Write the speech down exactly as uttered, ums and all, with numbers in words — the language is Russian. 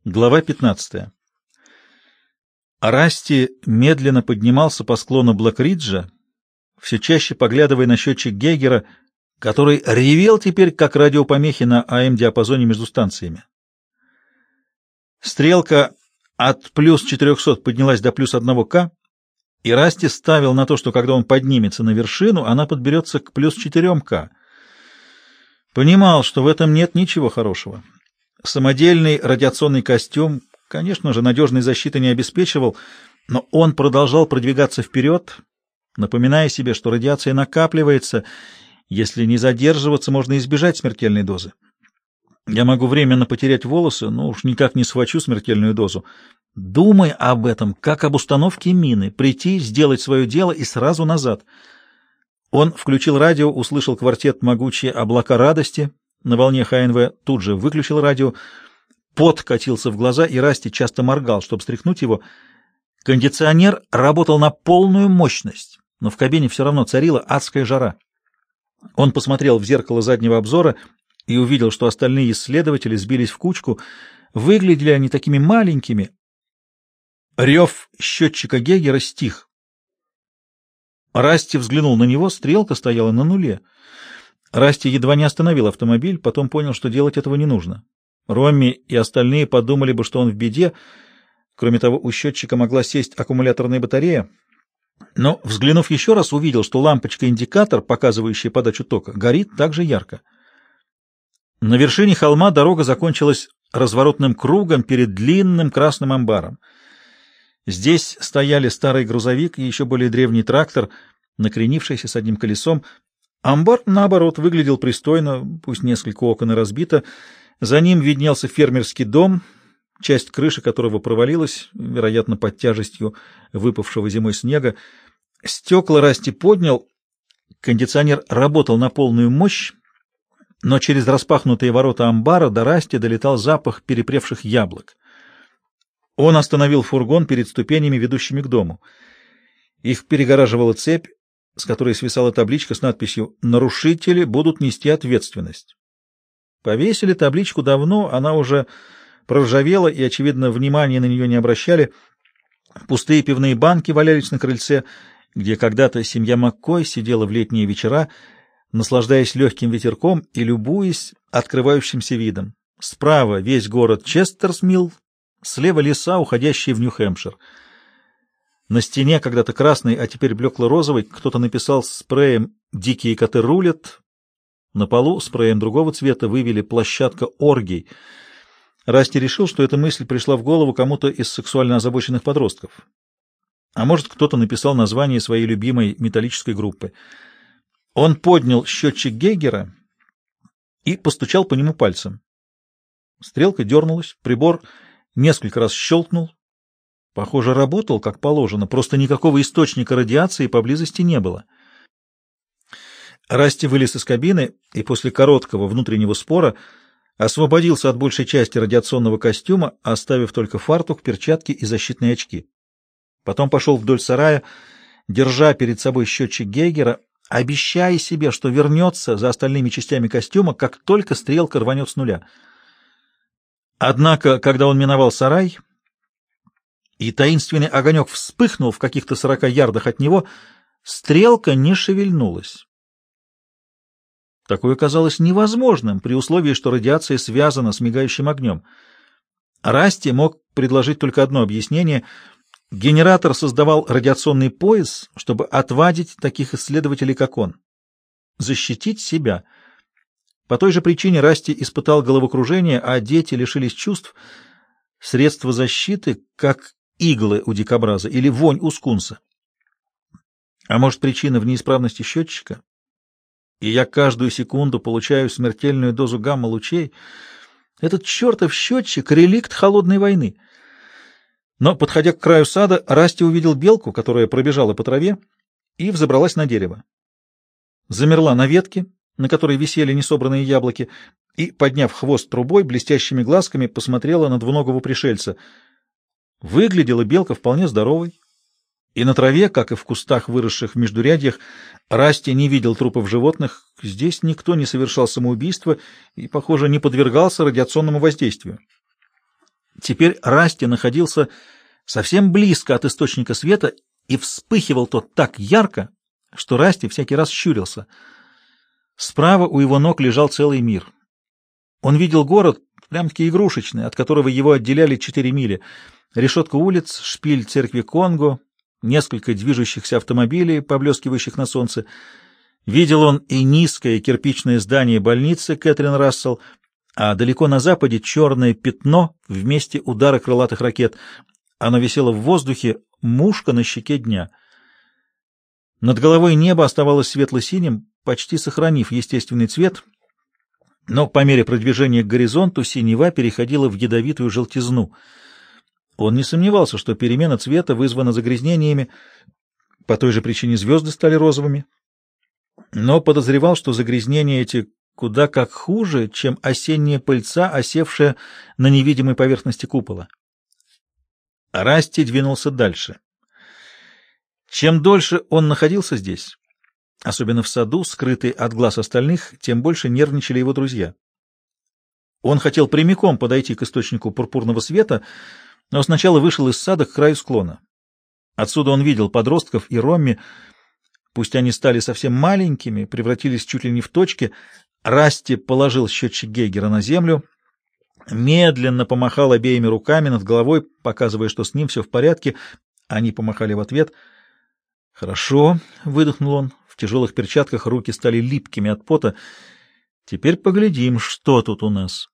Глава пятнадцатая. Расти медленно поднимался по склону Блэк-Риджа, все чаще поглядывая на счетчик Гейгера, который ревел теперь, как радиопомехи на А М-диапазоне между станциями. Стрелка от плюс четырехсот поднялась до плюс одного ка, и Расти ставил на то, что когда он поднимется на вершину, она подберется к плюс четырем ка. Понимал, что в этом нет ничего хорошего. Самодельный радиационный костюм, конечно же, надежной защиты не обеспечивал, но он продолжал продвигаться вперед, напоминая себе, что радиация накапливается. Если не задерживаться, можно избежать смертельной дозы. Я могу временно потерять волосы, но уж никак не схвачу смертельную дозу. Думай об этом, как об установке мины, прийти, сделать свое дело и сразу назад. Он включил радио, услышал квартет «Могучие облака радости» на волне Х Н В, тут же выключил радио. Пот катился в глаза, и Расти часто моргал, чтобы стряхнуть его. Кондиционер работал на полную мощность, но в кабине все равно царила адская жара. Он посмотрел в зеркало заднего обзора и увидел, что остальные исследователи сбились в кучку. Выглядели они такими маленькими. Рев счетчика Гейгера стих. Расти взглянул на него, стрелка стояла на нуле. Расти едва не остановил автомобиль, потом понял, что делать этого не нужно. Ромми и остальные подумали бы, что он в беде. Кроме того, у счетчика могла сесть аккумуляторная батарея. Но, взглянув еще раз, увидел, что лампочка-индикатор, показывающая подачу тока, горит так же ярко. На вершине холма дорога закончилась разворотным кругом перед длинным красным амбаром. Здесь стояли старый грузовик и еще более древний трактор, накренившийся с одним колесом. Амбар, наоборот, выглядел пристойно, пусть несколько окон и разбито. За ним виднелся фермерский дом, часть крыши которого провалилась, вероятно, под тяжестью выпавшего зимой снега. Стекла Расти поднял, кондиционер работал на полную мощь, но через распахнутые ворота амбара до Расти долетал запах перепревших яблок. Он остановил фургон перед ступенями, ведущими к дому. Их перегораживала цепь, с которой свисала табличка с надписью «Нарушители будут нести ответственность». Повесили табличку давно, она уже проржавела, и, очевидно, внимания на нее не обращали. Пустые пивные банки валялись на крыльце, где когда-то семья Маккой сидела в летние вечера, наслаждаясь легким ветерком и любуясь открывающимся видом. Справа весь город Честерсмилл, слева леса, уходящие в Нью-Хэмпшир. На стене, когда-то красный, а теперь блекло-розовый, кто-то написал спреем «Дикие коты рулят». На полу спреем другого цвета вывели «Площадка оргий». Расти решил, что эта мысль пришла в голову кому-то из сексуально озабоченных подростков. А может, кто-то написал название своей любимой металлической группы. Он поднял счетчик Гейгера и постучал по нему пальцем. Стрелка дернулась, прибор несколько раз щелкнул. Похоже, работал как положено, просто никакого источника радиации поблизости не было. Расти вылез из кабины и после короткого внутреннего спора освободился от большей части радиационного костюма, оставив только фартук, перчатки и защитные очки. Потом пошел вдоль сарая, держа перед собой счетчик Гейгера, обещая себе, что вернется за остальными частями костюма, как только стрелка рванет с нуля. Однако, когда он миновал сарай, и таинственный огонек вспыхнул в каких-то сорока ярдах от него, стрелка не шевельнулась. Такое казалось невозможным при условии, что радиация связана с мигающим огнем. Расти мог предложить только одно объяснение. Генератор создавал радиационный пояс, чтобы отвадить таких исследователей, как он. Защитить себя. По той же причине Расти испытал головокружение, а дети лишились чувств. Средства защиты, как иглы у дикобраза или вонь у скунса. А может, причина в неисправности счетчика? И я каждую секунду получаю смертельную дозу гамма-лучей. Этот чертов счетчик — реликт холодной войны. Но, подходя к краю сада, Расти увидел белку, которая пробежала по траве и взобралась на дерево. Замерла на ветке, на которой висели несобранные яблоки, и, подняв хвост трубой, блестящими глазками посмотрела на двуногого пришельца. Выглядела белка вполне здоровой, и на траве, как и в кустах, выросших в междурядьях, Расти не видел трупов животных. Здесь никто не совершал самоубийства и, похоже, не подвергался радиационному воздействию. Теперь Расти находился совсем близко от источника света, и вспыхивал тот так ярко, что Расти всякий раз щурился. Справа у его ног лежал целый мир. Он видел город, прям-таки игрушечный, от которого его отделяли четыре мили. Решетка улиц, шпиль церкви Конго, несколько движущихся автомобилей, поблескивающих на солнце. Видел он и низкое кирпичное здание больницы Кэтрин Рассел, а далеко на западе черное пятно в месте удара крылатых ракет. Оно висело в воздухе, мушка на щеке дня. Над головой небо оставалось светло-синим, почти сохранив естественный цвет, но по мере продвижения к горизонту синева переходила в ядовитую желтизну. Он не сомневался, что перемена цвета вызвана загрязнениями, по той же причине звезды стали розовыми, но подозревал, что загрязнения эти куда как хуже, чем осенняя пыльца, осевшая на невидимой поверхности купола. Расти двинулся дальше. Чем дольше он находился здесь, особенно в саду, скрытый от глаз остальных, тем больше нервничали его друзья. Он хотел прямиком подойти к источнику пурпурного света, но сначала вышел из сада к краю склона. Отсюда он видел подростков и Ромми, пусть они стали совсем маленькими, превратились чуть ли не в точки. Расти положил счетчик Гейгера на землю, медленно помахал обеими руками над головой, показывая, что с ним все в порядке. Они помахали в ответ. «Хорошо», — выдохнул он. В тяжелых перчатках руки стали липкими от пота. «Теперь поглядим, что тут у нас».